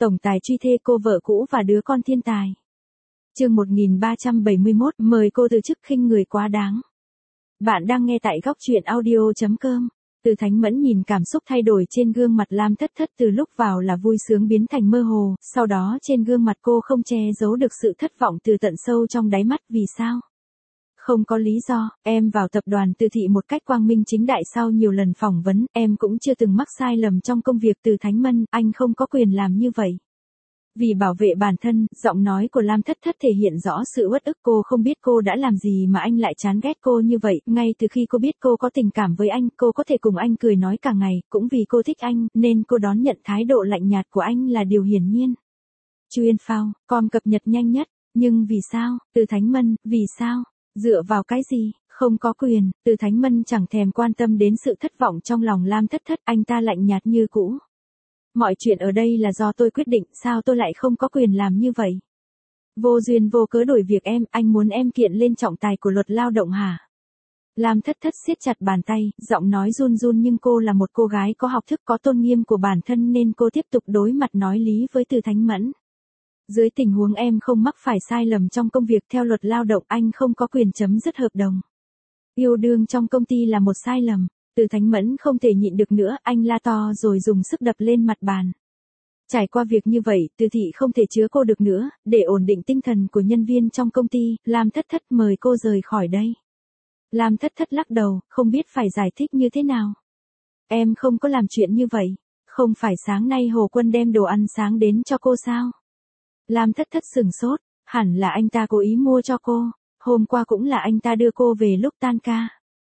Tổng tài truy thê cô vợ cũ và đứa con thiên tài. Chương 1371, mời cô từ chức khinh người quá đáng. Bạn đang nghe tại góc truyện audio.com. Từ Thánh Mẫn nhìn cảm xúc thay đổi trên gương mặt Lam Thất Thất, từ lúc vào là vui sướng biến thành mơ hồ, sau đó trên gương mặt cô không che giấu được sự thất vọng từ tận sâu trong đáy mắt. Vì sao? Không có lý do. Em vào tập đoàn Từ Thị một cách quang minh chính đại sau nhiều lần phỏng vấn, em cũng chưa từng mắc sai lầm trong công việc. Từ Thánh Mân, anh không có quyền làm như vậy. Vì bảo vệ bản thân, giọng nói của Lam Thất Thất thể hiện rõ sự uất ức. Cô không biết cô đã làm gì mà anh lại chán ghét cô như vậy. Ngay từ khi cô biết cô có tình cảm với anh, cô có thể cùng anh cười nói cả ngày, cũng vì cô thích anh, nên cô đón nhận thái độ lạnh nhạt của anh là điều hiển nhiên. Chuyên phao, com cập nhật nhanh nhất. Nhưng vì sao? Từ Thánh Mân, vì sao? Dựa vào cái gì? Không có quyền. Từ Thánh Mân chẳng thèm quan tâm đến sự thất vọng trong lòng Lam Thất Thất, anh ta lạnh nhạt như cũ. Mọi chuyện ở đây là do tôi quyết định, sao tôi lại không có quyền làm như vậy? Vô duyên vô cớ đổi việc em, anh muốn em kiện lên trọng tài của luật lao động hả? Lam Thất Thất siết chặt bàn tay, giọng nói run run, nhưng cô là một cô gái có học thức, có tôn nghiêm của bản thân nên cô tiếp tục đối mặt nói lý với Từ Thánh Mẫn. Dưới tình huống em không mắc phải sai lầm trong công việc, theo luật lao động anh không có quyền chấm dứt hợp đồng. Yêu đương trong công ty là một sai lầm. Từ Thánh Mẫn không thể nhịn được nữa, anh la to rồi dùng sức đập lên mặt bàn. Trải qua việc như vậy, Từ Thị không thể chứa cô được nữa, để ổn định tinh thần của nhân viên trong công ty, Lam Thất Thất mời cô rời khỏi đây. Lam Thất Thất lắc đầu, không biết phải giải thích như thế nào. Em không có làm chuyện như vậy. Không phải sáng nay Hồ Quân đem đồ ăn sáng đến cho cô sao? Lam Thất Thất sửng sốt, hẳn là anh ta cố ý mua cho cô, hôm qua cũng là anh ta đưa cô về lúc tan ca.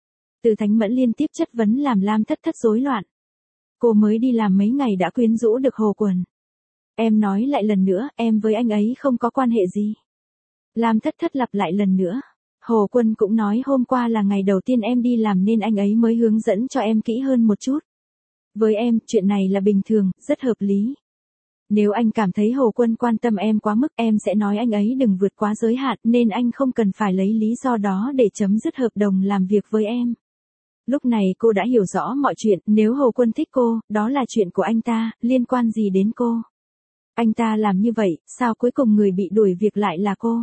Từ Thánh Mẫn liên tiếp chất vấn làm Lam Thất Thất rối loạn. Cô mới đi làm mấy ngày đã quyến rũ được Hồ Quân. Em nói lại lần nữa, em với anh ấy không có quan hệ gì. Lam Thất Thất lặp lại lần nữa. Hồ Quân cũng nói hôm qua là ngày đầu tiên em đi làm nên anh ấy mới hướng dẫn cho em kỹ hơn một chút. Với em, chuyện này là bình thường, rất hợp lý. Nếu anh cảm thấy Hồ Quân quan tâm em quá mức, em sẽ nói anh ấy đừng vượt quá giới hạn, nên anh không cần phải lấy lý do đó để chấm dứt hợp đồng làm việc với em. Lúc này cô đã hiểu rõ mọi chuyện, nếu Hồ Quân thích cô, đó là chuyện của anh ta, liên quan gì đến cô? Anh ta làm như vậy, sao cuối cùng người bị đuổi việc lại là cô?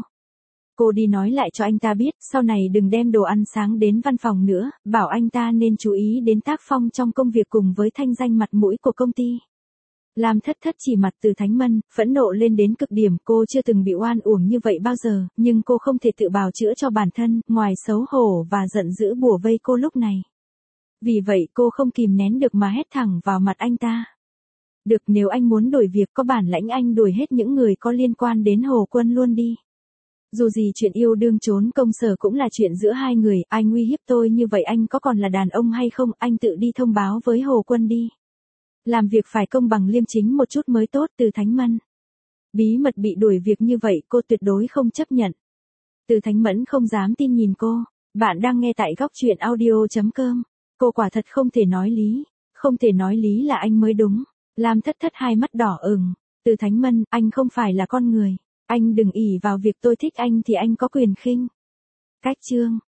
Cô đi nói lại cho anh ta biết, sau này đừng đem đồ ăn sáng đến văn phòng nữa, bảo anh ta nên chú ý đến tác phong trong công việc cùng với thanh danh mặt mũi của công ty. Lam Thất Thất chỉ mặt Từ Thánh Mân, phẫn nộ lên đến cực điểm. Cô chưa từng bị oan uổng như vậy bao giờ, nhưng cô không thể tự bào chữa cho bản thân, ngoài xấu hổ và giận dữ bủa vây cô lúc này. Vì vậy cô không kìm nén được mà hét thẳng vào mặt anh ta. Được, nếu anh muốn đổi việc, có bản lãnh anh đuổi hết những người có liên quan đến Hồ Quân luôn đi. Dù gì chuyện yêu đương trốn công sở cũng là chuyện giữa hai người, anh uy hiếp tôi như vậy anh có còn là đàn ông hay không, anh tự đi thông báo với Hồ Quân đi. Làm việc phải công bằng liêm chính một chút mới tốt. Từ Thánh Mân. Bí mật bị đuổi việc như vậy cô tuyệt đối không chấp nhận. Từ Thánh Mẫn không dám tin nhìn cô. Bạn đang nghe tại góc truyện audio.com. Cô quả thật không thể nói lý. Không thể nói lý là anh mới đúng. Lam Thất Thất hai mắt đỏ ửng. Từ Thánh Mân, anh không phải là con người. Anh đừng ỷ vào việc tôi thích anh thì anh có quyền khinh. Cách chương.